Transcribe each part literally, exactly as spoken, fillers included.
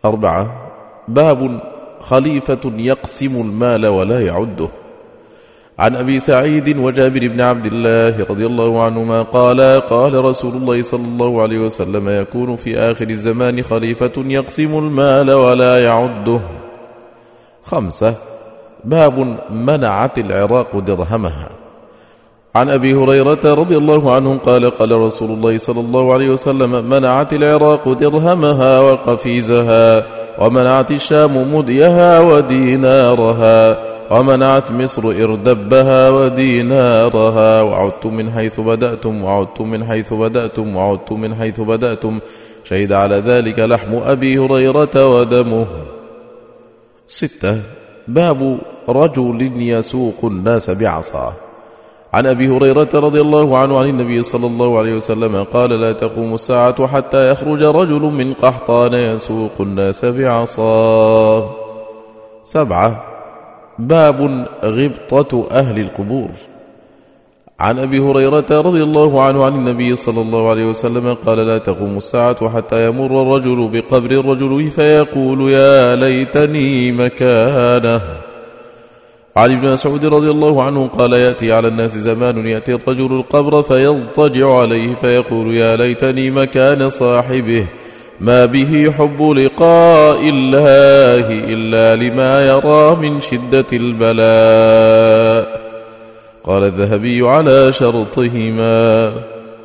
أربعة. باب خليفة يقسم المال ولا يعده. عن أبي سعيد وجابر بن عبد الله رضي الله عنهما قال قال رسول الله صلى الله عليه وسلم يكون في آخر الزمان خليفة يقسم المال ولا يعده. خمسة. باب منعت العراق درهمها. عن أبي هريرة رضي الله عنه قال قال رسول الله صلى الله عليه وسلم منعت العراق درهمها وقفيزها، ومنعت الشام مديها ودينارها، ومنعت مصر إردبها ودينارها. وعدتم من حيث بدأتم وعدتم من حيث بدأتم وعدتم من حيث بدأتم. شهد على ذلك لحم أبي هريرة ودمه. ستة. باب رجل يسوق الناس بعصاه. عن أبي هريرة رضي الله عنه عن النبي صلى الله عليه وسلم قال لا تقوم الساعة حتى يخرج رجل من قحطان يسوق الناس بعصاه. سبعة. باب غبطة أهل القبور. عن أبي هريرة رضي الله عنه عن النبي صلى الله عليه وسلم قال لا تقوم الساعة حتى يمر الرجل بقبر الرجل فيقول يا ليتني مكانه. عن ابن مسعود رضي الله عنه قال يأتي على الناس زمان يأتي الرجل القبر فيضطجع عليه فيقول يا ليتني مكان صاحبه، ما به حب لقاء الله إلا لما يرى من شدة البلاء. قال الذهبي على شرطهما.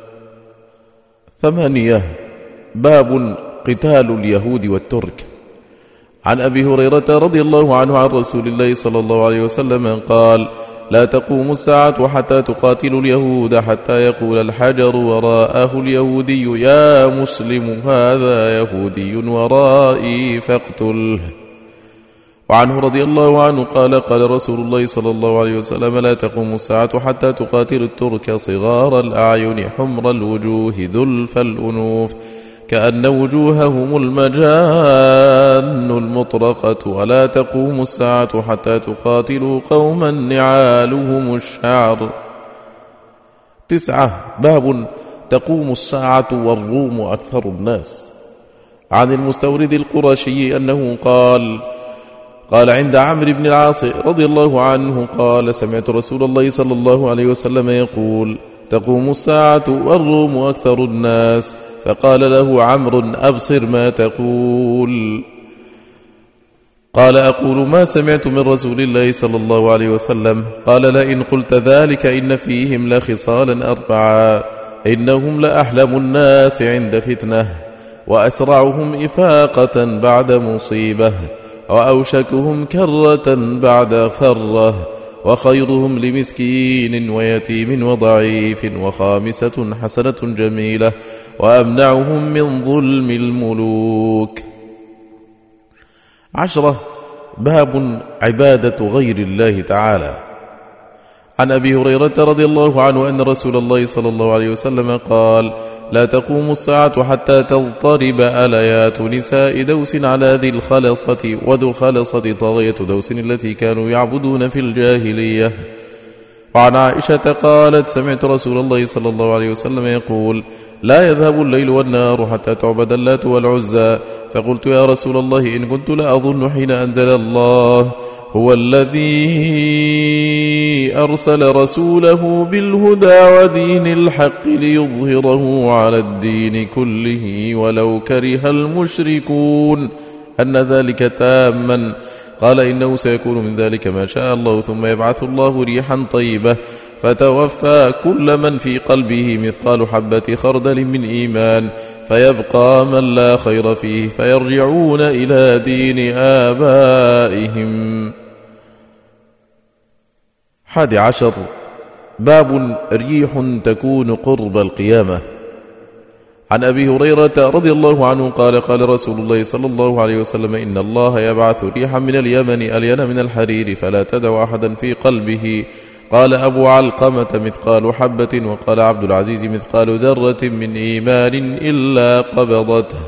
ثمانية. باب قتال اليهود والترك. عن أبي هريرة رضي الله عنه عن رسول الله صلى الله عليه وسلم قال لا تقوم الساعة حتى تقاتل اليهود حتى يقول الحجر وراءه اليهودي يا مسلم هذا يهودي ورائي فاقتله. وعنه رضي الله عنه قال قال رسول الله صلى الله عليه وسلم لا تقوم الساعة حتى تقاتل الترك صغار الأعين حمر الوجوه ذلف الأنوف كأن وجوههم المجان المطرقة، ولا تقوم الساعة حتى تقاتلوا قوما نعالهم الشعر. تسعة. باب تقوم الساعة والروم أكثر الناس. عن المستورد القرشي أنه قال قال عند عمرو بن العاص رضي الله عنه قال سمعت رسول الله صلى الله عليه وسلم يقول تقوم الساعة والروم أكثر الناس. فقال له عمرو أبصر ما تقول. قال أقول ما سمعت من رسول الله صلى الله عليه وسلم. قال لئن قلت ذلك إن فيهم لخصالا أربعة، إنهم لأحلم الناس عند فتنة، وأسرعهم إفاقة بعد مصيبة، وأوشكهم كرة بعد فرة، وخيرهم لمسكين ويتيم وضعيف، وخامسة حسنة جميلة، وأمنعهم من ظلم الملوك. عشرة. باب عبادة غير الله تعالى. عن أبي هريرة رضي الله عنه أن رسول الله صلى الله عليه وسلم قال لا تقوم الساعة حتى تضطرب أليات نساء دوس على ذي الخلصة، وذو الخلصة طاغية دوس التي كانوا يعبدون في الجاهلية. وعن عائشة قالت سمعت رسول الله صلى الله عليه وسلم يقول لا يذهب الليل والنهار حتى تعبد اللات والعزى. فقلت يا رسول الله إن كنت لأظن حين أنزل الله هو الذي أرسل رسوله بالهدى ودين الحق ليظهره على الدين كله ولو كره المشركون أن ذلك تاما. قال إنه سيكون من ذلك ما شاء الله، ثم يبعث الله ريحا طيبة فتوفى كل من في قلبه مثقال حبة خردل من إيمان، فيبقى من لا خير فيه فيرجعون إلى دين آبائهم. حادي عشر. باب ريح تكون قرب القيامة. عن أبي هريرة رضي الله عنه قال قال رسول الله صلى الله عليه وسلم إن الله يبعث ريحا من اليمن ألين من الحرير فلا تدع أحدا في قلبه. قال أبو علقمة مثقال حبة، وقال عبد العزيز مثقال ذرة من إيمان إلا قبضته.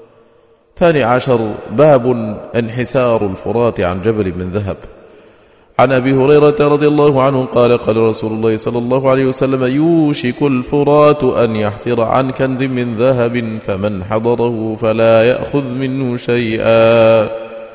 ثاني عشر. باب انحسار الفرات عن جبل من ذهب. عن أبي هريرة رضي الله عنه قال قال رسول الله صلى الله عليه وسلم يوشك الفرات أن يحسر عن كنز من ذهب فمن حضره فلا يأخذ منه شيئا.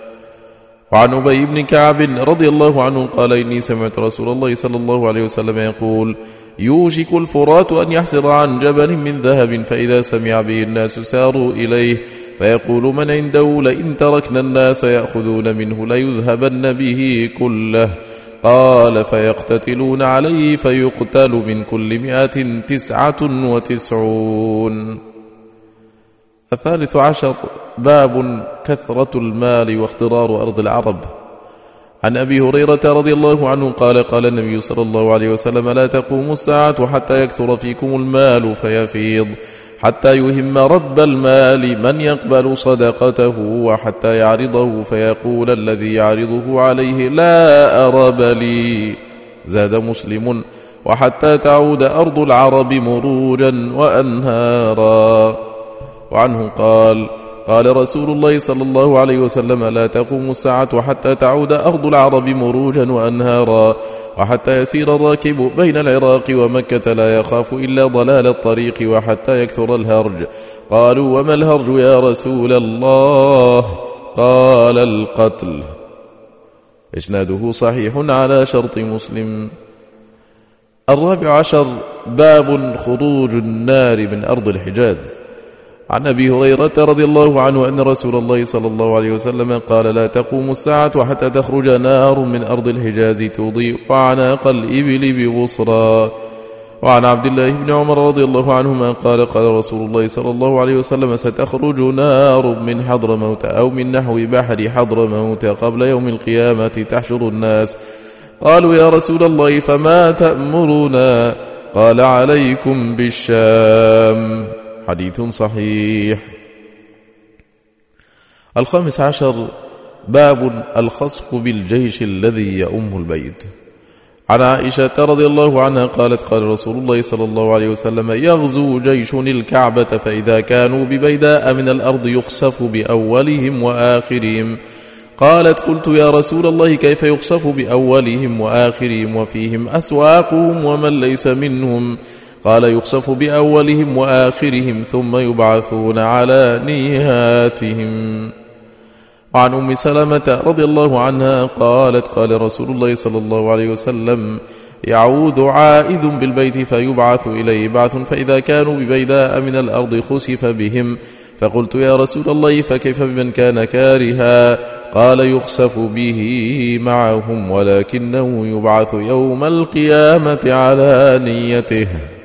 وعن أبي بن كعب رضي الله عنه قال إني سمعت رسول الله صلى الله عليه وسلم يقول يوشك الفرات أن يحسر عن جبل من ذهب فإذا سمع به الناس ساروا إليه فيقول من عنده لئن تركنا الناس يأخذون منه ليذهبن به كله. قال فيقتتلون عليه فيقتل من كل مئة تسعة وتسعون. الثالث عشر باب كثرة المال واخضرار أرض العرب. عن أبي هريرة رضي الله عنه قال قال النبي صلى الله عليه وسلم لا تقوم الساعة حتى يكثر فيكم المال فيفيض حتى يهم رب المال من يقبل صدقته وحتى يعرضه فيقول الذي يعرضه عليه لا أرب لي. زاد مسلم وحتى تعود أرض العرب مروجا وأنهارا. وعنه قال قال رسول الله صلى الله عليه وسلم لا تقوم الساعة حتى تعود أرض العرب مروجا وأنهارا وحتى يسير الراكب بين العراق ومكة لا يخاف إلا ضلال الطريق وحتى يكثر الهرج. قالوا وما الهرج يا رسول الله؟ قال القتل. إسناده صحيح على شرط مسلم. الرابع عشر باب خروج النار من أرض الحجاز. عن أبي هريرة رضي الله عنه أن رسول الله صلى الله عليه وسلم قال لا تقوم الساعة حتى تخرج نار من أرض الحجاز تضيء أعناق الإبل ببصرى. وعن عبد الله بن عمر رضي الله عنهما قال قال رسول الله صلى الله عليه وسلم ستخرج نار من حضرموت أو من نحو بحر حضرموت قبل يوم القيامة تحشر الناس. قالوا يا رسول الله فما تأمرنا؟ قال عليكم بالشام. حديث صحيح. الخامس عشر باب الخصف بالجيش الذي يؤم البيت. عن عائشة رضي الله عنها قالت قال رسول الله صلى الله عليه وسلم يغزو جيش الكعبة فإذا كانوا ببيداء من الأرض يخسف بأولهم وآخرهم. قالت قلت يا رسول الله كيف يخسف بأولهم وآخرهم وفيهم أسواقهم ومن ليس منهم؟ قال يخسف بأولهم وآخرهم ثم يبعثون على نيهاتهم. وعن أم سلمة رضي الله عنها قالت قال رسول الله صلى الله عليه وسلم يعود عائد بالبيت فيبعث إليه بعث فإذا كانوا ببيداء من الأرض خسف بهم. فقلت يا رسول الله فكيف بمن كان كارها؟ قال يخسف به معهم ولكنه يبعث يوم القيامة على نيته.